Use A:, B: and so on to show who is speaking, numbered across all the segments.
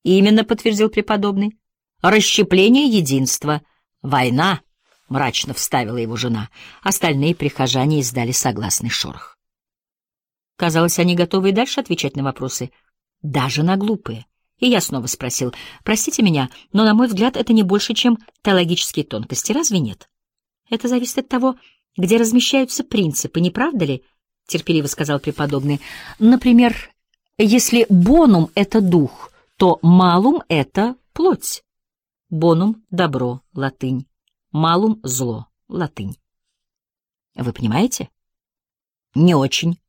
A: «Именно», — подтвердил преподобный. «Расщепление единства. Война», — мрачно вставила его жена. Остальные прихожане издали согласный шорох. Казалось, они готовы и дальше отвечать на вопросы, даже на глупые. И я снова спросил: «Простите меня, но, на мой взгляд, это не больше, чем теологические тонкости, разве нет?» «Это зависит от того, где размещаются принципы, не правда ли?» — терпеливо сказал преподобный. «Например, если бонум — это дух, то малум — это плоть. Бонум — добро, латынь. Малум — зло, латынь. Вы понимаете?» «Не очень.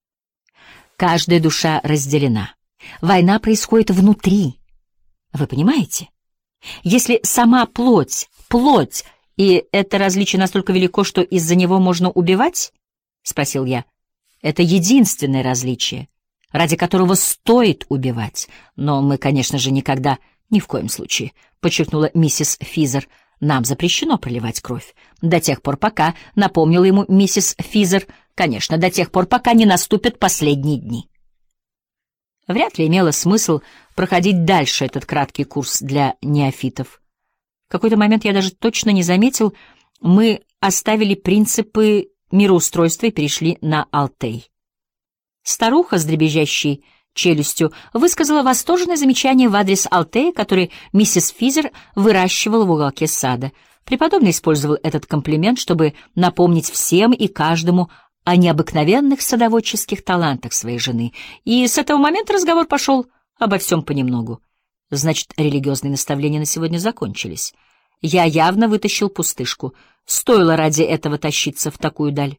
A: Каждая душа разделена. Война происходит внутри. Вы понимаете? Если сама плоть, и это различие настолько велико, что из-за него можно убивать?» — спросил я. «Это единственное различие, ради которого стоит убивать. Но мы, конечно же, никогда, ни в коем случае», — подчеркнула миссис Физер. «Нам запрещено проливать кровь. До тех пор, пока», — напомнила ему миссис Физер, «конечно, до тех пор, пока не наступят последние дни». Вряд ли имело смысл проходить дальше этот краткий курс для неофитов. В какой-то момент я даже точно не заметил, мы оставили принципы мироустройства и перешли на Алтей. Старуха с дребезжащей челюстью высказала восторженное замечание в адрес Алтея, который миссис Физер выращивала в уголке сада. Преподобный использовал этот комплимент, чтобы напомнить всем и каждому о необыкновенных садоводческих талантах своей жены, и с этого момента разговор пошел обо всем понемногу. Значит, религиозные наставления на сегодня закончились. Я явно вытащил пустышку. Стоило ради этого тащиться в такую даль.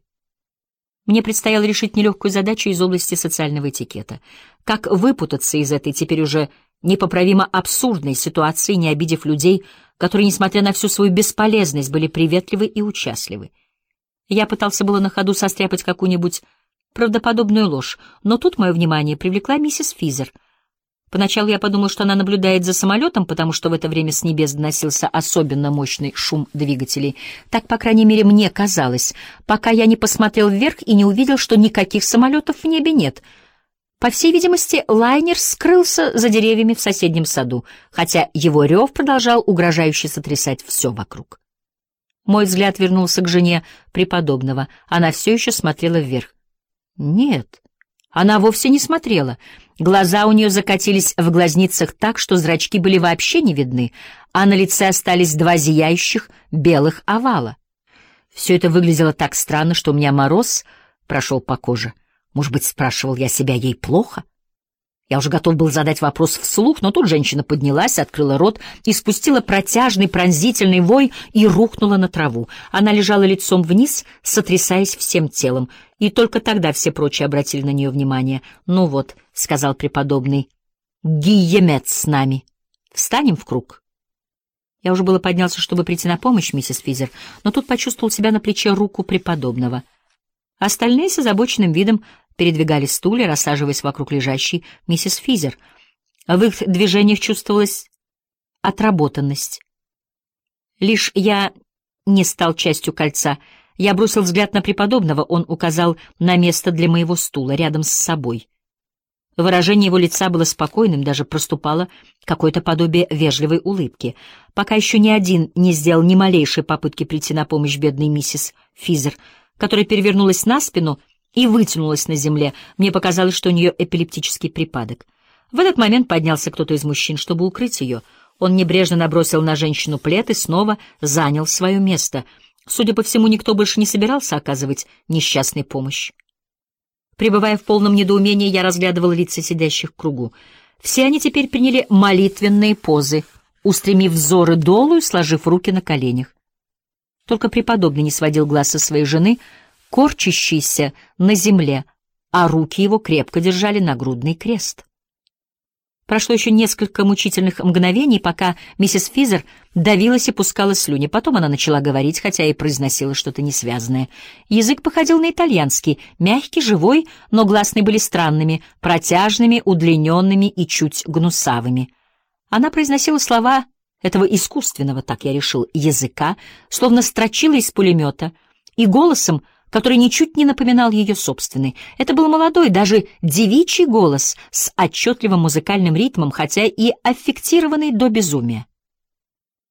A: Мне предстояло решить нелегкую задачу из области социального этикета. Как выпутаться из этой теперь уже непоправимо абсурдной ситуации, не обидев людей, которые, несмотря на всю свою бесполезность, были приветливы и участливы. Я пытался было на ходу состряпать какую-нибудь правдоподобную ложь, но тут мое внимание привлекла миссис Физер. Поначалу я подумал, что она наблюдает за самолетом, потому что в это время с небес доносился особенно мощный шум двигателей. Так, по крайней мере, мне казалось, пока я не посмотрел вверх и не увидел, что никаких самолетов в небе нет. По всей видимости, лайнер скрылся за деревьями в соседнем саду, хотя его рев продолжал угрожающе сотрясать все вокруг. Мой взгляд вернулся к жене преподобного. Она все еще смотрела вверх. Нет, она вовсе не смотрела. Глаза у нее закатились в глазницах так, что зрачки были вообще не видны, а на лице остались два зияющих белых овала. Все это выглядело так странно, что у меня мороз прошел по коже. Может быть, спрашивал я себя, ей плохо? Я уже готов был задать вопрос вслух, но тут женщина поднялась, открыла рот и спустила протяжный пронзительный вой и рухнула на траву. Она лежала лицом вниз, сотрясаясь всем телом, и только тогда все прочие обратили на нее внимание. «Ну вот», — сказал преподобный, — «Гийемет с нами. Встанем в круг». Я уже было поднялся, чтобы прийти на помощь миссис Физер, но тут почувствовал себя на плече руку преподобного. Остальные с озабоченным видом передвигали стулья, рассаживаясь вокруг лежащей миссис Физер. В их движениях чувствовалась отработанность. Лишь я не стал частью кольца. Я бросил взгляд на преподобного, он указал на место для моего стула рядом с собой. Выражение его лица было спокойным, даже проступало какое-то подобие вежливой улыбки. Пока еще ни один не сделал ни малейшей попытки прийти на помощь бедной миссис Физер, которая перевернулась на спину и вытянулась на земле. Мне показалось, что у нее эпилептический припадок. В этот момент поднялся кто-то из мужчин, чтобы укрыть ее. Он небрежно набросил на женщину плед и снова занял свое место. Судя по всему, никто больше не собирался оказывать несчастной помощь. Пребывая в полном недоумении, я разглядывал лица сидящих в кругу. Все они теперь приняли молитвенные позы, устремив взоры долу и сложив руки на коленях. Только преподобный не сводил глаз со своей жены, корчащийся на земле, а руки его крепко держали нагрудный крест. Прошло еще несколько мучительных мгновений, пока миссис Физер давилась и пускала слюни. Потом она начала говорить, хотя и произносила что-то несвязное. Язык походил на итальянский, мягкий, живой, но гласные были странными, протяжными, удлиненными и чуть гнусавыми. Она произносила слова этого искусственного, так я решил, языка, словно строчила из пулемета, и голосом, который ничуть не напоминал ее собственный. Это был молодой, даже девичий голос с отчетливым музыкальным ритмом, хотя и аффектированный до безумия.